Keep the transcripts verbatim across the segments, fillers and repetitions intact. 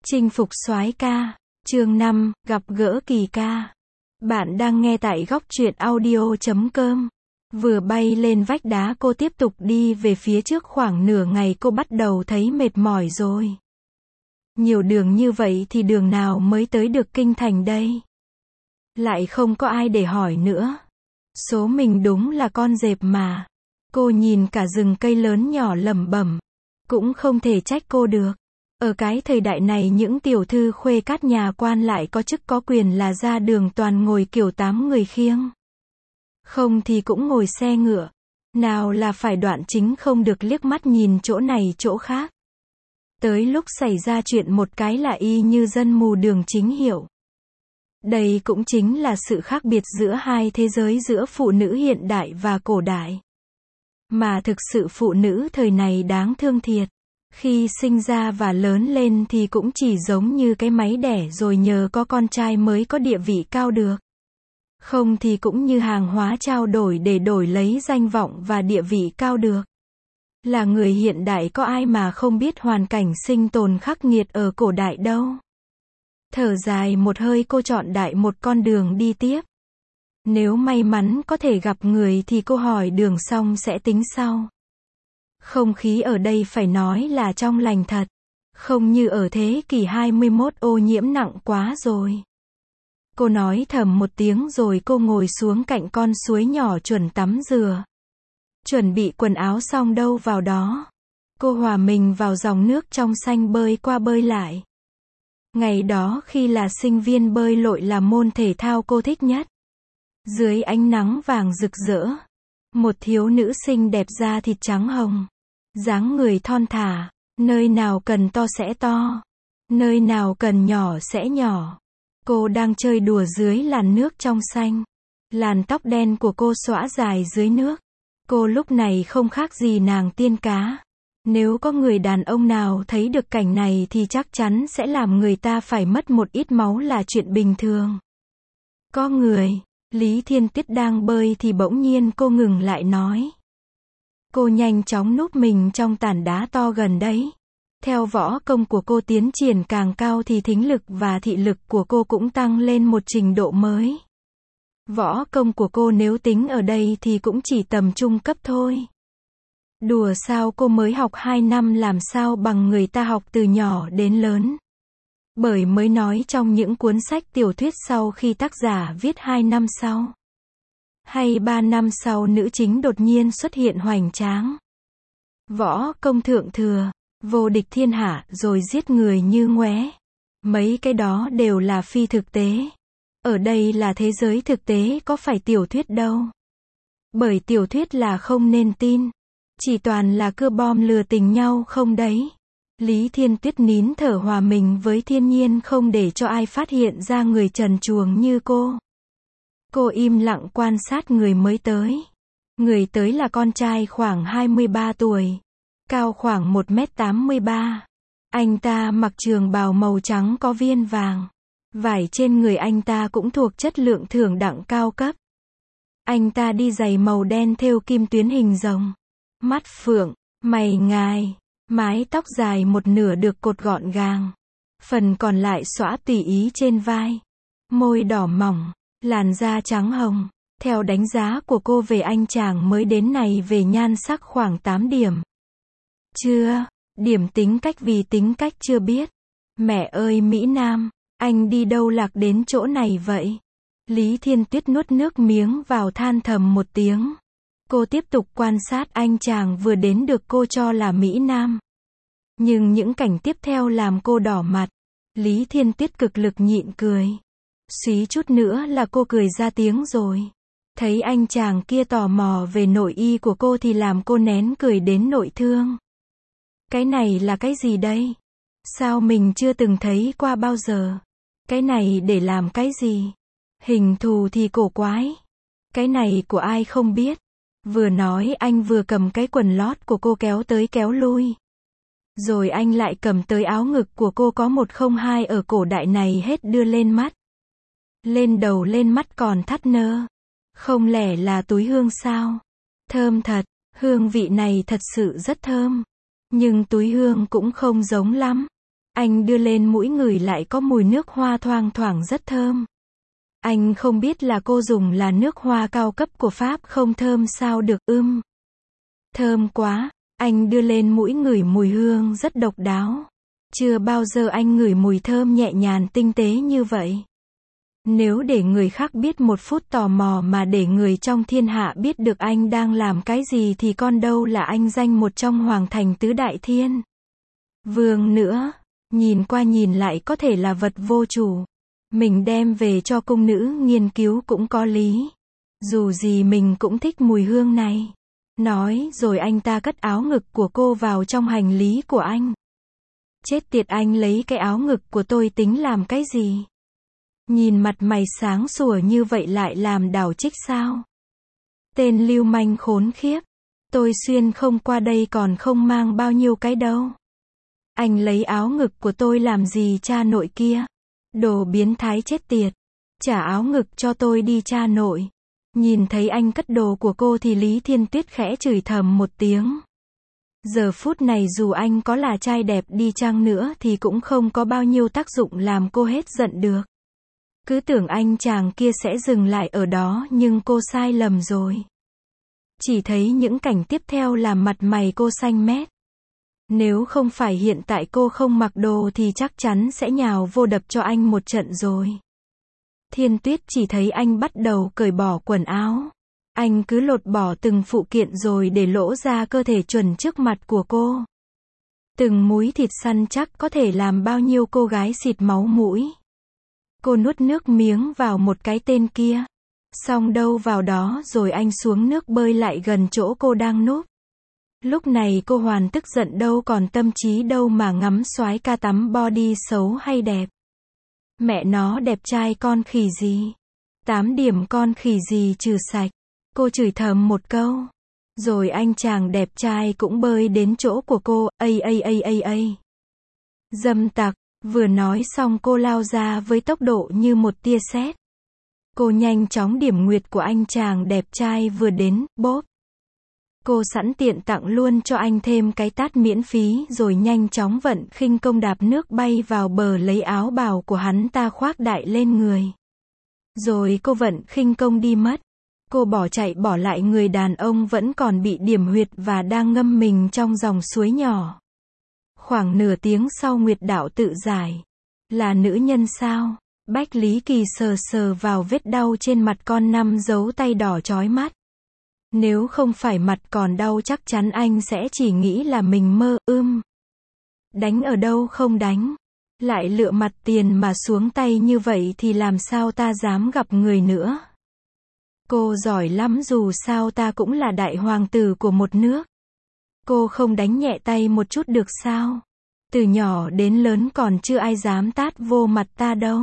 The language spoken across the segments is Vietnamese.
Chinh phục soái ca. Chương năm, gặp gỡ kỳ ca. Bạn đang nghe tại góc truyện audio chấm com. Vừa bay lên vách đá cô tiếp tục đi về phía trước khoảng nửa ngày cô bắt đầu thấy mệt mỏi rồi. Nhiều đường như vậy thì đường nào mới tới được kinh thành đây? Lại không có ai để hỏi nữa. Số mình đúng là con dẹp mà. Cô nhìn cả rừng cây lớn nhỏ lẩm bẩm. Cũng không thể trách cô được. Ở cái thời đại này những tiểu thư khuê cát nhà quan lại có chức có quyền là ra đường toàn ngồi kiểu tám người khiêng. Không thì cũng ngồi xe ngựa. Nào là phải đoạn chính không được liếc mắt nhìn chỗ này chỗ khác. Tới lúc xảy ra chuyện một cái là y như dân mù đường chính hiệu. Đây cũng chính là sự khác biệt giữa hai thế giới, giữa phụ nữ hiện đại và cổ đại. Mà thực sự phụ nữ thời này đáng thương thiệt. Khi sinh ra và lớn lên thì cũng chỉ giống như cái máy đẻ rồi nhờ có con trai mới có địa vị cao được. Không thì cũng như hàng hóa trao đổi để đổi lấy danh vọng và địa vị cao được. Là người hiện đại có ai mà không biết hoàn cảnh sinh tồn khắc nghiệt ở cổ đại đâu. Thở dài một hơi cô chọn đại một con đường đi tiếp. Nếu may mắn có thể gặp người thì cô hỏi đường xong sẽ tính sau. Không khí ở đây phải nói là trong lành thật. Không như ở thế kỷ hai mươi mốt ô nhiễm nặng quá rồi. Cô nói thầm một tiếng rồi cô ngồi xuống cạnh con suối nhỏ chuẩn tắm rửa. Chuẩn bị quần áo xong đâu vào đó. Cô hòa mình vào dòng nước trong xanh bơi qua bơi lại. Ngày đó khi là sinh viên bơi lội là môn thể thao cô thích nhất. Dưới ánh nắng vàng rực rỡ. Một thiếu nữ xinh đẹp da thịt trắng hồng. Dáng người thon thả, nơi nào cần to sẽ to, nơi nào cần nhỏ sẽ nhỏ. Cô đang chơi đùa dưới làn nước trong xanh. Làn tóc đen của cô xõa dài dưới nước. Cô lúc này không khác gì nàng tiên cá. Nếu có người đàn ông nào thấy được cảnh này thì chắc chắn sẽ làm người ta phải mất một ít máu là chuyện bình thường. Có người, Lý Thiên Tuyết đang bơi thì bỗng nhiên cô ngừng lại nói. Cô nhanh chóng núp mình trong tảng đá to gần đấy. Theo võ công của cô tiến triển càng cao thì thính lực và thị lực của cô cũng tăng lên một trình độ mới. Võ công của cô nếu tính ở đây thì cũng chỉ tầm trung cấp thôi. Đùa sao, cô mới học hai năm làm sao bằng người ta học từ nhỏ đến lớn. Bởi mới nói trong những cuốn sách tiểu thuyết sau khi tác giả viết hai năm sau. Hay ba năm sau nữ chính đột nhiên xuất hiện hoành tráng. Võ công thượng thừa, vô địch thiên hạ rồi giết người như ngoé. Mấy cái đó đều là phi thực tế. Ở đây là thế giới thực tế có phải tiểu thuyết đâu. Bởi tiểu thuyết là không nên tin. Chỉ toàn là cưa bom lừa tình nhau không đấy. Lý Thiên Tuyết nín thở hòa mình với thiên nhiên không để cho ai phát hiện ra người trần truồng như cô. Cô im lặng quan sát người mới tới. Người tới là con trai khoảng hai mươi ba tuổi. Cao khoảng một mét tám mươi ba. Anh ta mặc trường bào màu trắng có viên vàng. Vải trên người anh ta cũng thuộc chất lượng thượng đẳng cao cấp. Anh ta đi giày màu đen thêu kim tuyến hình rồng. Mắt phượng, mày ngài, mái tóc dài một nửa được cột gọn gàng. Phần còn lại xõa tùy ý trên vai. Môi đỏ mỏng. Làn da trắng hồng. Theo đánh giá của cô về anh chàng mới đến này về nhan sắc khoảng tám điểm. Chưa, điểm tính cách vì tính cách chưa biết. Mẹ ơi Mỹ Nam, anh đi đâu lạc đến chỗ này vậy? Lý Thiên Tuyết nuốt nước miếng vào than thầm một tiếng. Cô tiếp tục quan sát anh chàng vừa đến được cô cho là Mỹ Nam. Nhưng những cảnh tiếp theo làm cô đỏ mặt. Lý Thiên Tuyết cực lực nhịn cười. Suý chút nữa là cô cười ra tiếng rồi. Thấy anh chàng kia tò mò về nội y của cô thì làm cô nén cười đến nội thương. Cái này là cái gì đây? Sao mình chưa từng thấy qua bao giờ? Cái này để làm cái gì? Hình thù thì cổ quái. Cái này của ai không biết. Vừa nói anh vừa cầm cái quần lót của cô kéo tới kéo lui. Rồi anh lại cầm tới áo ngực của cô có một không hai ở cổ đại này hết đưa lên mắt. Lên đầu lên mắt còn thắt nơ. Không lẽ là túi hương sao? Thơm thật, hương vị này thật sự rất thơm. Nhưng túi hương cũng không giống lắm. Anh đưa lên mũi ngửi lại có mùi nước hoa thoang thoảng rất thơm. Anh không biết là cô dùng là nước hoa cao cấp của Pháp không, thơm sao được ưm. Thơm quá, anh đưa lên mũi ngửi mùi hương rất độc đáo. Chưa bao giờ anh ngửi mùi thơm nhẹ nhàng tinh tế như vậy. Nếu để người khác biết một phút tò mò mà để người trong thiên hạ biết được anh đang làm cái gì thì con đâu là anh danh một trong hoàng thành tứ đại thiên vương nữa. Nhìn qua nhìn lại có thể là vật vô chủ. Mình đem về cho cung nữ nghiên cứu cũng có lý. Dù gì mình cũng thích mùi hương này. Nói rồi anh ta cất áo ngực của cô vào trong hành lý của anh. Chết tiệt, anh lấy cái áo ngực của tôi tính làm cái gì? Nhìn mặt mày sáng sủa như vậy lại làm đảo trích sao? Tên lưu manh khốn khiếp. Tôi xuyên không qua đây còn không mang bao nhiêu cái đâu. Anh lấy áo ngực của tôi làm gì cha nội kia? Đồ biến thái chết tiệt. Trả áo ngực cho tôi đi cha nội. Nhìn thấy anh cất đồ của cô thì Lý Thiên Tuyết khẽ chửi thầm một tiếng. Giờ phút này dù anh có là trai đẹp đi chăng nữa thì cũng không có bao nhiêu tác dụng làm cô hết giận được. Cứ tưởng anh chàng kia sẽ dừng lại ở đó nhưng cô sai lầm rồi. Chỉ thấy những cảnh tiếp theo làm mặt mày cô xanh mét. Nếu không phải hiện tại cô không mặc đồ thì chắc chắn sẽ nhào vô đập cho anh một trận rồi. Thiên Tuyết chỉ thấy anh bắt đầu cởi bỏ quần áo. Anh cứ lột bỏ từng phụ kiện rồi để lỗ ra cơ thể chuẩn trước mặt của cô. Từng múi thịt săn chắc có thể làm bao nhiêu cô gái xịt máu mũi. Cô nuốt nước miếng vào một cái tên kia. Xong đâu vào đó rồi anh xuống nước bơi lại gần chỗ cô đang núp. Lúc này cô hoàn tức giận đâu còn tâm trí đâu mà ngắm soái ca tắm body xấu hay đẹp. Mẹ nó đẹp trai con khỉ gì. Tám điểm con khỉ gì trừ sạch. Cô chửi thầm một câu. Rồi anh chàng đẹp trai cũng bơi đến chỗ của cô, ây ây ây ây ây. Dâm tặc, vừa nói xong cô lao ra với tốc độ như một tia sét. Cô nhanh chóng điểm nguyệt của anh chàng đẹp trai vừa đến, bóp. Cô sẵn tiện tặng luôn cho anh thêm cái tát miễn phí rồi nhanh chóng vận khinh công đạp nước bay vào bờ lấy áo bào của hắn ta khoác đại lên người. Rồi cô vận khinh công đi mất. Cô bỏ chạy bỏ lại người đàn ông vẫn còn bị điểm huyệt và đang ngâm mình trong dòng suối nhỏ. Khoảng nửa tiếng sau Nguyệt Đạo tự giải. Là nữ nhân sao? Bách Lý Kỳ sờ sờ vào vết đau trên mặt con năm dấu tay đỏ chói mắt. Nếu không phải mặt còn đau chắc chắn anh sẽ chỉ nghĩ là mình mơ ưm. Đánh ở đâu không đánh. Lại lựa mặt tiền mà xuống tay như vậy thì làm sao ta dám gặp người nữa. Cô giỏi lắm, dù sao ta cũng là đại hoàng tử của một nước. Cô không đánh nhẹ tay một chút được sao? Từ nhỏ đến lớn còn chưa ai dám tát vô mặt ta đâu.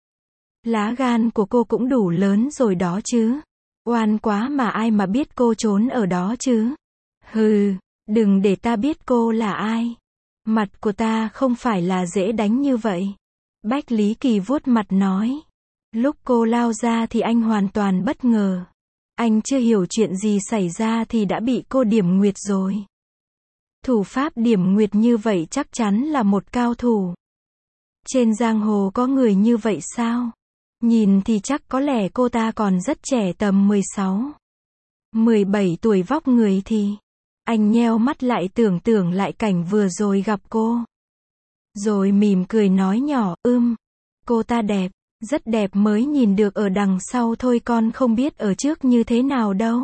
Lá gan của cô cũng đủ lớn rồi đó chứ. Oan quá mà ai mà biết cô trốn ở đó chứ. Hừ, đừng để ta biết cô là ai. Mặt của ta không phải là dễ đánh như vậy. Bách Lý Kỳ vuốt mặt nói. Lúc cô lao ra thì anh hoàn toàn bất ngờ. Anh chưa hiểu chuyện gì xảy ra thì đã bị cô điểm nguyệt rồi. Thủ pháp điểm nguyệt như vậy chắc chắn là một cao thủ. Trên giang hồ có người như vậy sao? Nhìn thì chắc có lẽ cô ta còn rất trẻ, tầm mười sáu, mười bảy tuổi, vóc người thì. Anh nheo mắt lại tưởng tượng lại cảnh vừa rồi gặp cô. Rồi mỉm cười nói nhỏ, ưm, cô ta đẹp, rất đẹp, mới nhìn được ở đằng sau thôi, con không biết ở trước như thế nào đâu.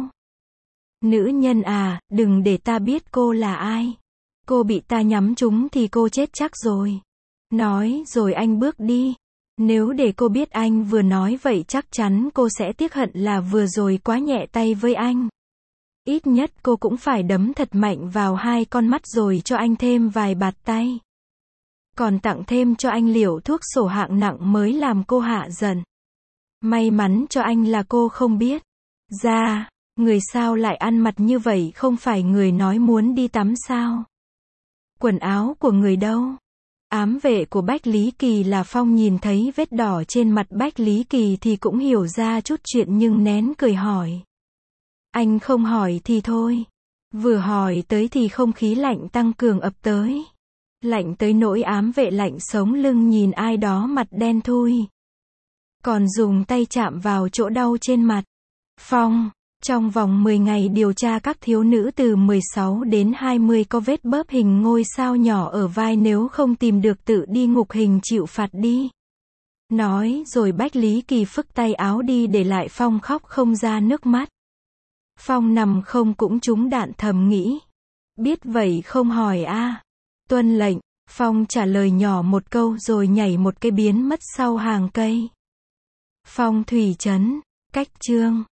Nữ nhân à, đừng để ta biết cô là ai. Cô bị ta nhắm trúng thì cô chết chắc rồi. Nói rồi anh bước đi. Nếu để cô biết anh vừa nói vậy chắc chắn cô sẽ tiếc hận là vừa rồi quá nhẹ tay với anh. Ít nhất cô cũng phải đấm thật mạnh vào hai con mắt rồi cho anh thêm vài bạt tay. Còn tặng thêm cho anh liều thuốc sổ hạng nặng mới làm cô hạ giận. May mắn cho anh là cô không biết. Ra, người sao lại ăn mặt như vậy, không phải người nói muốn đi tắm sao? Quần áo của người đâu? Ám vệ của Bách Lý Kỳ là Phong nhìn thấy vết đỏ trên mặt Bách Lý Kỳ thì cũng hiểu ra chút chuyện nhưng nén cười hỏi. Anh không hỏi thì thôi. Vừa hỏi tới thì không khí lạnh tăng cường ập tới. Lạnh tới nỗi ám vệ lạnh sống lưng nhìn ai đó mặt đen thui. Còn dùng tay chạm vào chỗ đau trên mặt. Phong, trong vòng mười ngày điều tra các thiếu nữ từ mười sáu đến hai mươi có vết bớp hình ngôi sao nhỏ ở vai, nếu không tìm được tự đi ngục hình chịu phạt đi. Nói rồi Bách Lý Kỳ phức tay áo đi để lại Phong khóc không ra nước mắt. Phong nằm không cũng trúng đạn, thầm nghĩ. Biết vậy không hỏi a à. Tuân lệnh, Phong trả lời nhỏ một câu rồi nhảy một cái biến mất sau hàng cây. Phong thủy trấn, cách chương